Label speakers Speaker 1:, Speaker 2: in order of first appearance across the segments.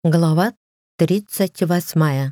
Speaker 1: Глава 38.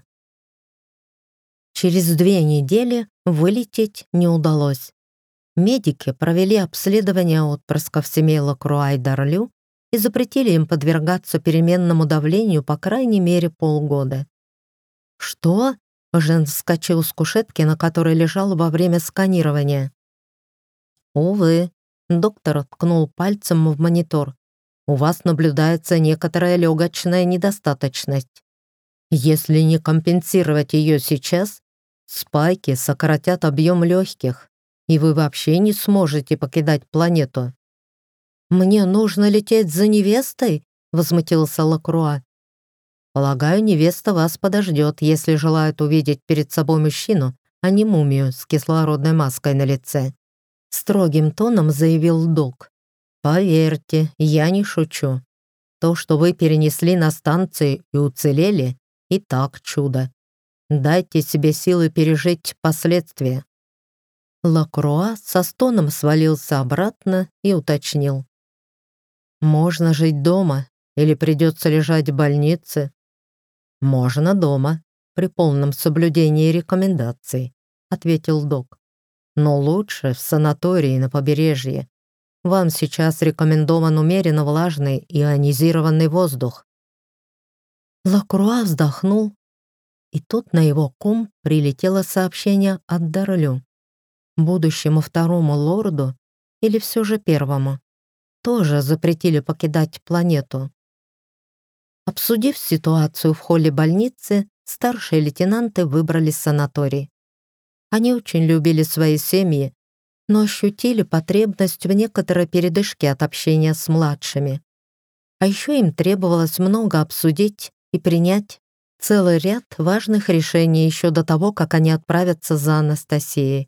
Speaker 1: Через 2 недели вылететь не удалось. Медики провели обследование отпрысков семей Лакруа и Дарлю и запретили им подвергаться переменному давлению по крайней мере полгода. «Что?» — Жен вскочил с кушетки, на которой лежал во время сканирования. «Увы», — доктор ткнул пальцем в монитор. «У вас наблюдается некоторая легочная недостаточность. Если не компенсировать ее сейчас, спайки сократят объем легких, и вы вообще не сможете покидать планету». «Мне нужно лететь за невестой?» — возмутился Лакруа. «Полагаю, невеста вас подождет, если желает увидеть перед собой мужчину, а не мумию с кислородной маской на лице», — строгим тоном заявил док. «Поверьте, я не шучу. То, что вы перенесли на станции и уцелели, и так чудо. Дайте себе силы пережить последствия». Лакруа со стоном свалился обратно и уточнил. «Можно жить дома или придется лежать в больнице?» «Можно дома, при полном соблюдении рекомендаций», — ответил док. «Но лучше в санатории на побережье. Вам сейчас рекомендован умеренно влажный ионизированный воздух». Лакруа вздохнул, и тут на его ком прилетело сообщение от Дарлю. Будущему второму лорду, или все же первому, тоже запретили покидать планету. Обсудив ситуацию в холле больницы, старшие лейтенанты выбрали санаторий. Они очень любили свои семьи, но ощутили потребность в некоторой передышке от общения с младшими. А еще им требовалось много обсудить и принять целый ряд важных решений еще до того, как они отправятся за Анастасией.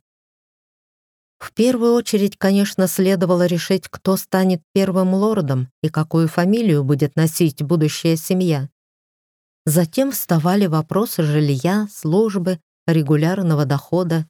Speaker 1: В первую очередь, конечно, следовало решить, кто станет первым лордом и какую фамилию будет носить будущая семья. Затем вставали вопросы жилья, службы, регулярного дохода.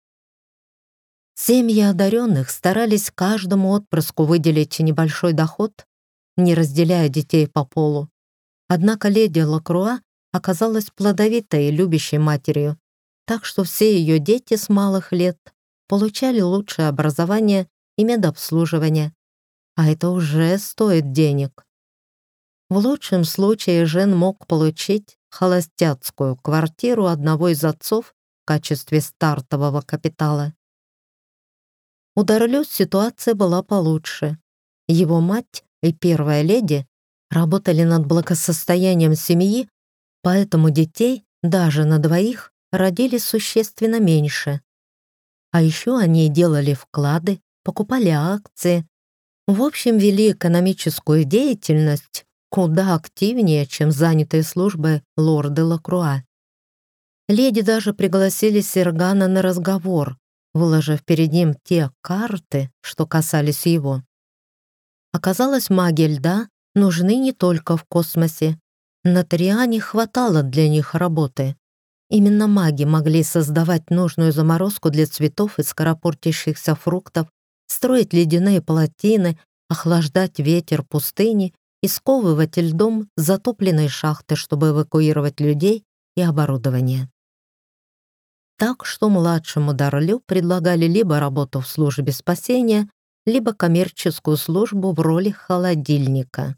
Speaker 1: Семьи одаренных старались каждому отпрыску выделить небольшой доход, не разделяя детей по полу. Однако леди Лакруа оказалась плодовитой и любящей матерью, так что все ее дети с малых лет получали лучшее образование и медобслуживание, а это уже стоит денег. В лучшем случае Жен мог получить холостяцкую квартиру одного из отцов в качестве стартового капитала. У Дарлю ситуация была получше. Его мать и первая леди работали над благосостоянием семьи, поэтому детей, даже на двоих, родили существенно меньше. А еще они делали вклады, покупали акции. В общем, вели экономическую деятельность куда активнее, чем занятые службой лорды Лакруа. Леди даже пригласили Сергана на разговор, выложив перед ним те карты, что касались его. Оказалось, маги льда нужны не только в космосе. На Триане хватало для них работы. Именно маги могли создавать нужную заморозку для цветов и скоропортящихся фруктов, строить ледяные плотины, охлаждать ветер пустыни и сковывать льдом затопленные шахты, чтобы эвакуировать людей и оборудование. Так что младшему Дарлю предлагали либо работу в службе спасения, либо коммерческую службу в роли холодильника.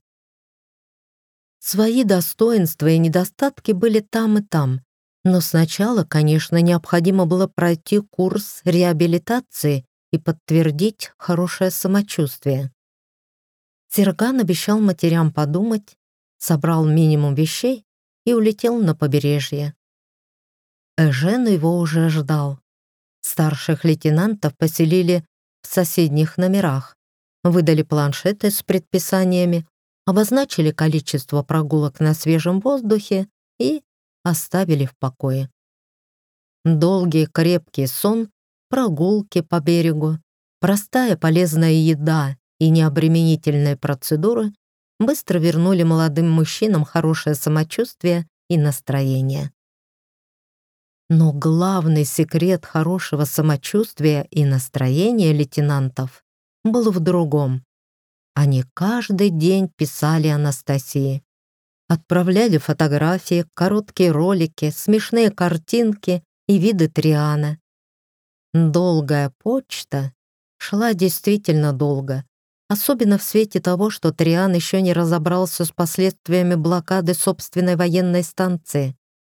Speaker 1: Свои достоинства и недостатки были там и там, но сначала, конечно, необходимо было пройти курс реабилитации и подтвердить хорошее самочувствие. Серган обещал матерям подумать, собрал минимум вещей и улетел на побережье. Эжен его уже ждал. Старших лейтенантов поселили в соседних номерах, выдали планшеты с предписаниями, обозначили количество прогулок на свежем воздухе и оставили в покое. Долгий крепкий сон, прогулки по берегу, простая полезная еда и необременительные процедуры быстро вернули молодым мужчинам хорошее самочувствие и настроение. Но главный секрет хорошего самочувствия и настроения лейтенантов был в другом. Они каждый день писали Анастасии. Отправляли фотографии, короткие ролики, смешные картинки и виды Триана. Долгая почта шла действительно долго, особенно в свете того, что Триан еще не разобрался с последствиями блокады собственной военной станции.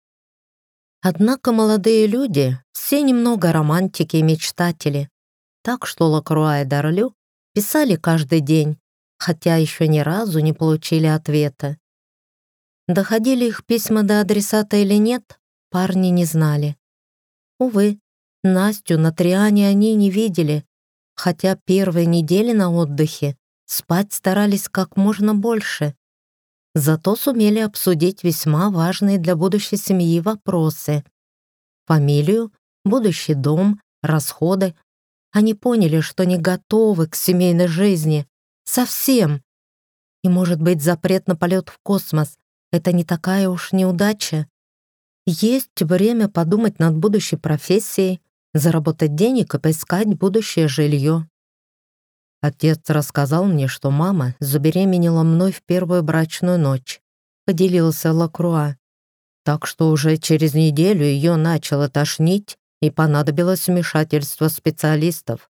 Speaker 1: Однако молодые люди все немного романтики и мечтатели, так что Лакруа и Дарлю писали каждый день, хотя еще ни разу не получили ответа. Доходили их письма до адресата или нет, парни не знали. Увы, Настю на Триане они не видели, хотя первые недели на отдыхе спать старались как можно больше. Зато сумели обсудить весьма важные для будущей семьи вопросы. Фамилию, будущий дом, расходы. Они поняли, что не готовы к семейной жизни. Совсем. И, может быть, запрет на полет в космос — это не такая уж неудача. Есть время подумать над будущей профессией, заработать денег и поискать будущее жилье. Отец рассказал мне, что мама забеременела мной в первую брачную ночь, поделился Лакруа. Так что уже через неделю ее начало тошнить и понадобилось вмешательство специалистов.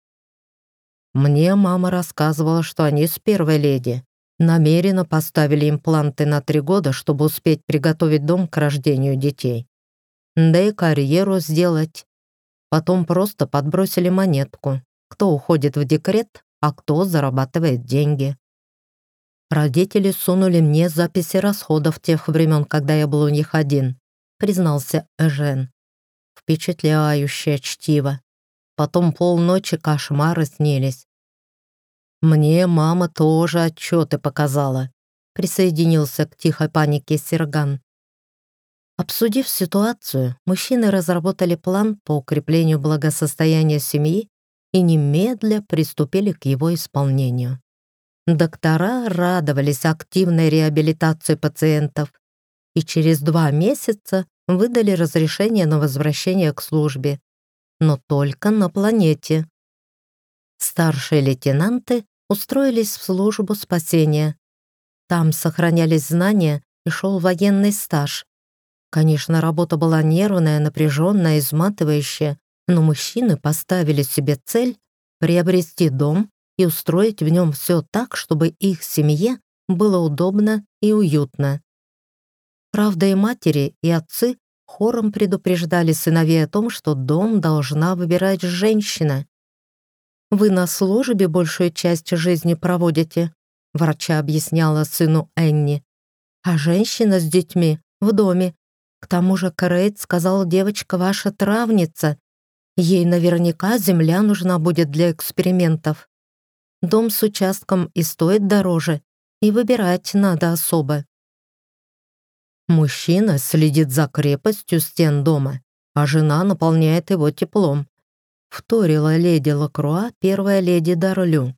Speaker 1: Мне мама рассказывала, что они с первой леди намеренно поставили импланты на 3 года, чтобы успеть приготовить дом к рождению детей. Да и карьеру сделать. Потом просто подбросили монетку, кто уходит в декрет, а кто зарабатывает деньги. Родители сунули мне записи расходов тех времен, когда я был у них один, признался Эжен. Впечатляющее чтиво. Потом полночи кошмары снились. Мне мама тоже отчеты показала, присоединился к тихой панике Серган. Обсудив ситуацию, мужчины разработали план по укреплению благосостояния семьи и немедля приступили к его исполнению. Доктора радовались активной реабилитации пациентов и через 2 месяца выдали разрешение на возвращение к службе, но только на планете. Старшие лейтенанты устроились в службу спасения. Там сохранялись знания и шел военный стаж. Конечно, работа была нервная, напряженная, изматывающая, но мужчины поставили себе цель приобрести дом и устроить в нем все так, чтобы их семье было удобно и уютно. Правда, и матери, и отцы хором предупреждали сыновей о том, что дом должна выбирать женщина. «Вы на службе большую часть жизни проводите», врача объясняла сыну Энни, «а женщина с детьми в доме. К тому же Крейт сказал, девочка ваша травница. Ей наверняка земля нужна будет для экспериментов. Дом с участком и стоит дороже, и выбирать надо особо». Мужчина следит за крепостью стен дома, а жена наполняет его теплом, вторила леди Лакруа, первая леди Дарлю.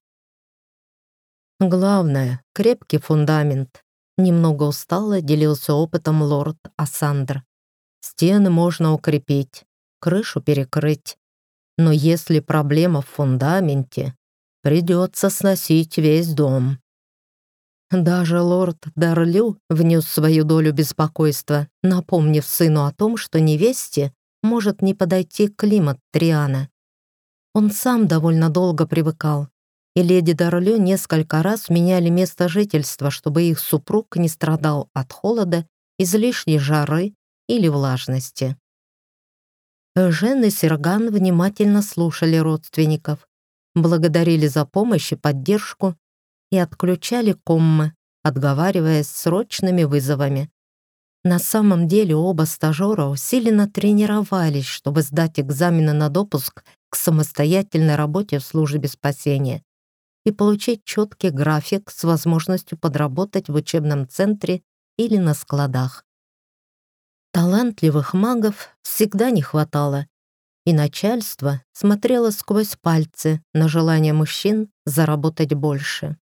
Speaker 1: Главное — крепкий фундамент. Немного устало делился опытом лорд Ассандр. Стены можно укрепить, крышу перекрыть. Но если проблема в фундаменте, придется сносить весь дом. Даже лорд Дарлю внес свою долю беспокойства, напомнив сыну о том, что невесте может не подойти климат Триана. Он сам довольно долго привыкал, и леди Дарлю несколько раз меняли место жительства, чтобы их супруг не страдал от холода, излишней жары или влажности. Эжен и Серган внимательно слушали родственников, благодарили за помощь и поддержку и отключали коммы, отговариваясь срочными вызовами. На самом деле оба стажера усиленно тренировались, чтобы сдать экзамены на допуск к самостоятельной работе в службе спасения и получить четкий график с возможностью подработать в учебном центре или на складах. Талантливых магов всегда не хватало, и начальство смотрело сквозь пальцы на желание мужчин заработать больше.